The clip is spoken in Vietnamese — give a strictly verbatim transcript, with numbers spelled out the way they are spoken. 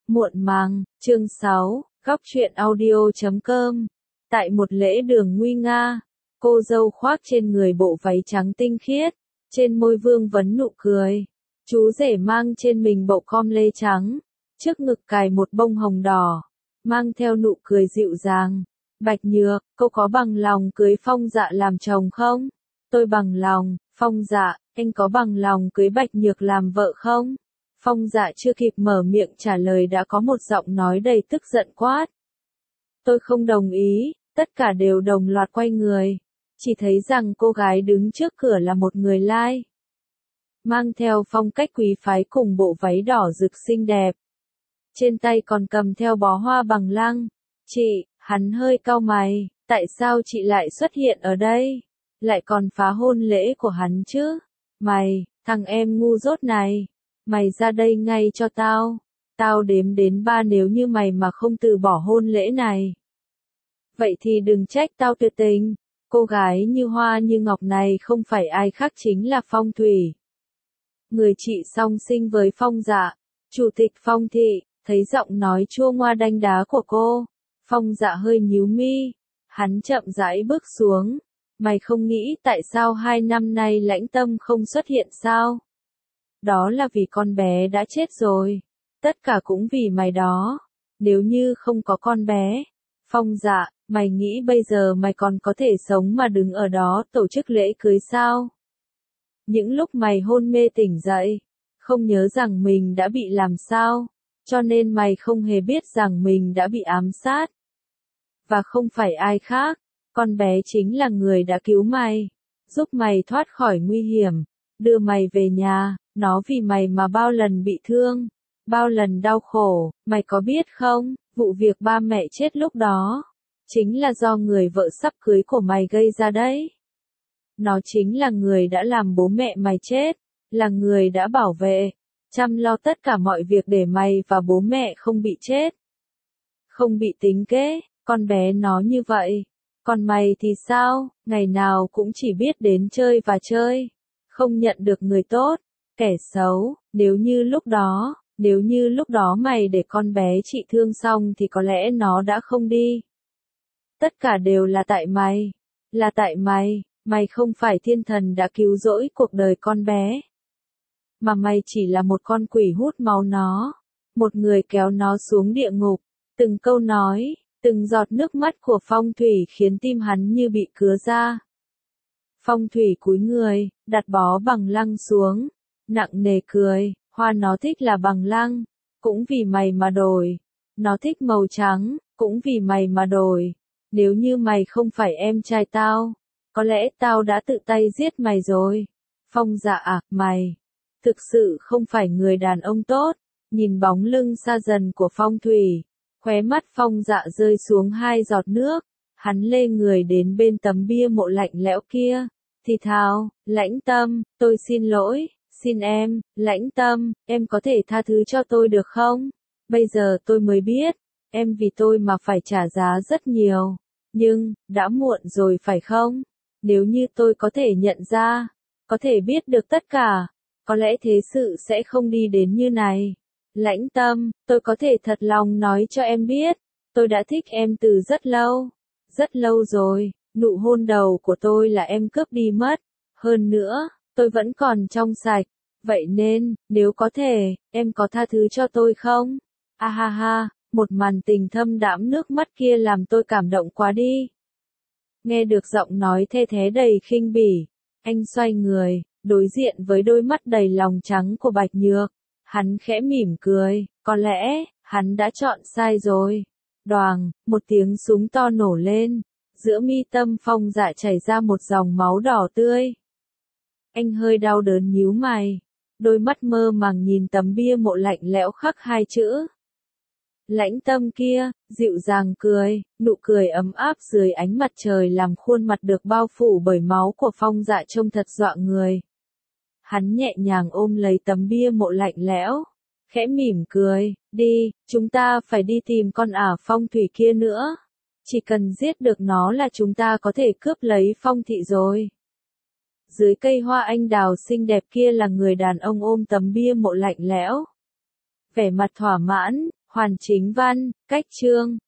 Muộn màng, chương sáu, góc truyện audio chấm com. Tại một lễ đường nguy nga, cô dâu khoác trên người bộ váy trắng tinh khiết, trên môi vương vấn nụ cười. Chú rể mang trên mình bộ com lê trắng, trước ngực cài một bông hồng đỏ, mang theo nụ cười dịu dàng. Bạch Nhược, cô có bằng lòng cưới Phong Dạ làm chồng không? Tôi bằng lòng. Phong Dạ, anh có bằng lòng cưới Bạch Nhược làm vợ không? Phong Dạ chưa kịp mở miệng trả lời đã có một giọng nói đầy tức giận quát. Tôi không đồng ý, tất cả đều đồng loạt quay người. Chỉ thấy rằng cô gái đứng trước cửa là một người lai. Mang theo phong cách quý phái cùng bộ váy đỏ rực xinh đẹp. Trên tay còn cầm theo bó hoa bằng lăng. Chị, hắn hơi cau mày, tại sao chị lại xuất hiện ở đây? Lại còn phá hôn lễ của hắn chứ? Mày, thằng em ngu dốt này. Mày ra đây ngay cho tao. Tao đếm đến ba nếu như mày mà không từ bỏ hôn lễ này. Vậy thì đừng trách tao tuyệt tình. Cô gái như hoa như ngọc này không phải ai khác chính là Phong Thủy. Người chị song sinh với Phong Dạ, chủ tịch Phong Thị, thấy giọng nói chua ngoa đanh đá của cô. Phong Dạ hơi nhíu mi. Hắn chậm rãi bước xuống. Mày không nghĩ tại sao hai năm nay Lãnh Tâm không xuất hiện sao? Đó là vì con bé đã chết rồi. Tất cả cũng vì mày đó. Nếu như không có con bé. Phong Dạ, mày nghĩ bây giờ mày còn có thể sống mà đứng ở đó tổ chức lễ cưới sao? Những lúc mày hôn mê tỉnh dậy, không nhớ rằng mình đã bị làm sao, cho nên mày không hề biết rằng mình đã bị ám sát. Và không phải ai khác, con bé chính là người đã cứu mày, giúp mày thoát khỏi nguy hiểm, đưa mày về nhà. Nó vì mày mà bao lần bị thương, bao lần đau khổ, mày có biết không, vụ việc ba mẹ chết lúc đó, chính là do người vợ sắp cưới của mày gây ra đấy. Nó chính là người đã làm bố mẹ mày chết, là người đã bảo vệ, chăm lo tất cả mọi việc để mày và bố mẹ không bị chết. Không bị tính kế, con bé nó như vậy. Còn mày thì sao, ngày nào cũng chỉ biết đến chơi và chơi, không nhận được người tốt. Kẻ xấu, nếu như lúc đó, nếu như lúc đó mày để con bé trị thương xong thì có lẽ nó đã không đi. Tất cả đều là tại mày, là tại mày, mày không phải thiên thần đã cứu rỗi cuộc đời con bé. Mà mày chỉ là một con quỷ hút máu nó, một người kéo nó xuống địa ngục. Từng câu nói, từng giọt nước mắt của Phong Thủy khiến tim hắn như bị cứa ra. Phong Thủy cúi người, đặt bó bằng lăng xuống. Nặng nề cười, hoa nó thích là bằng lăng, cũng vì mày mà đổi. Nó thích màu trắng, cũng vì mày mà đổi. Nếu như mày không phải em trai tao, có lẽ tao đã tự tay giết mày rồi. Phong Dạ à, mày, thực sự không phải người đàn ông tốt. Nhìn bóng lưng xa dần của Phong Thủy, khóe mắt Phong Dạ rơi xuống hai giọt nước. Hắn lê người đến bên tấm bia mộ lạnh lẽo kia, thì thào, Lãnh Tâm, tôi xin lỗi. Xin em, Lãnh Tâm, em có thể tha thứ cho tôi được không? Bây giờ tôi mới biết, em vì tôi mà phải trả giá rất nhiều. Nhưng, đã muộn rồi phải không? Nếu như tôi có thể nhận ra, có thể biết được tất cả, có lẽ thế sự sẽ không đi đến như này. Lãnh Tâm, tôi có thể thật lòng nói cho em biết, tôi đã thích em từ rất lâu. Rất lâu rồi, nụ hôn đầu của tôi là em cướp đi mất. Hơn nữa, tôi vẫn còn trong sạch, vậy nên, nếu có thể, em có tha thứ cho tôi không? A ha ha, một màn tình thâm đẫm nước mắt kia làm tôi cảm động quá đi. Nghe được giọng nói the thé đầy khinh bỉ, anh xoay người, đối diện với đôi mắt đầy lòng trắng của Bạch Nhược. Hắn khẽ mỉm cười, có lẽ, hắn đã chọn sai rồi. Đoàng, một tiếng súng to nổ lên, giữa mi tâm Phong Dạ chảy ra một dòng máu đỏ tươi. Anh hơi đau đớn nhíu mày, đôi mắt mơ màng nhìn tấm bia mộ lạnh lẽo khắc hai chữ. Lãnh Tâm kia, dịu dàng cười, nụ cười ấm áp dưới ánh mặt trời làm khuôn mặt được bao phủ bởi máu của Phong Dạ trông thật dọa người. Hắn nhẹ nhàng ôm lấy tấm bia mộ lạnh lẽo, khẽ mỉm cười, đi, chúng ta phải đi tìm con ả Phong Thủy kia nữa. Chỉ cần giết được nó là chúng ta có thể cướp lấy Phong Thị rồi. Dưới cây hoa anh đào xinh đẹp kia là người đàn ông ôm tấm bia mộ lạnh lẽo. Vẻ mặt thỏa mãn, Hoàn chính văn, cách chương.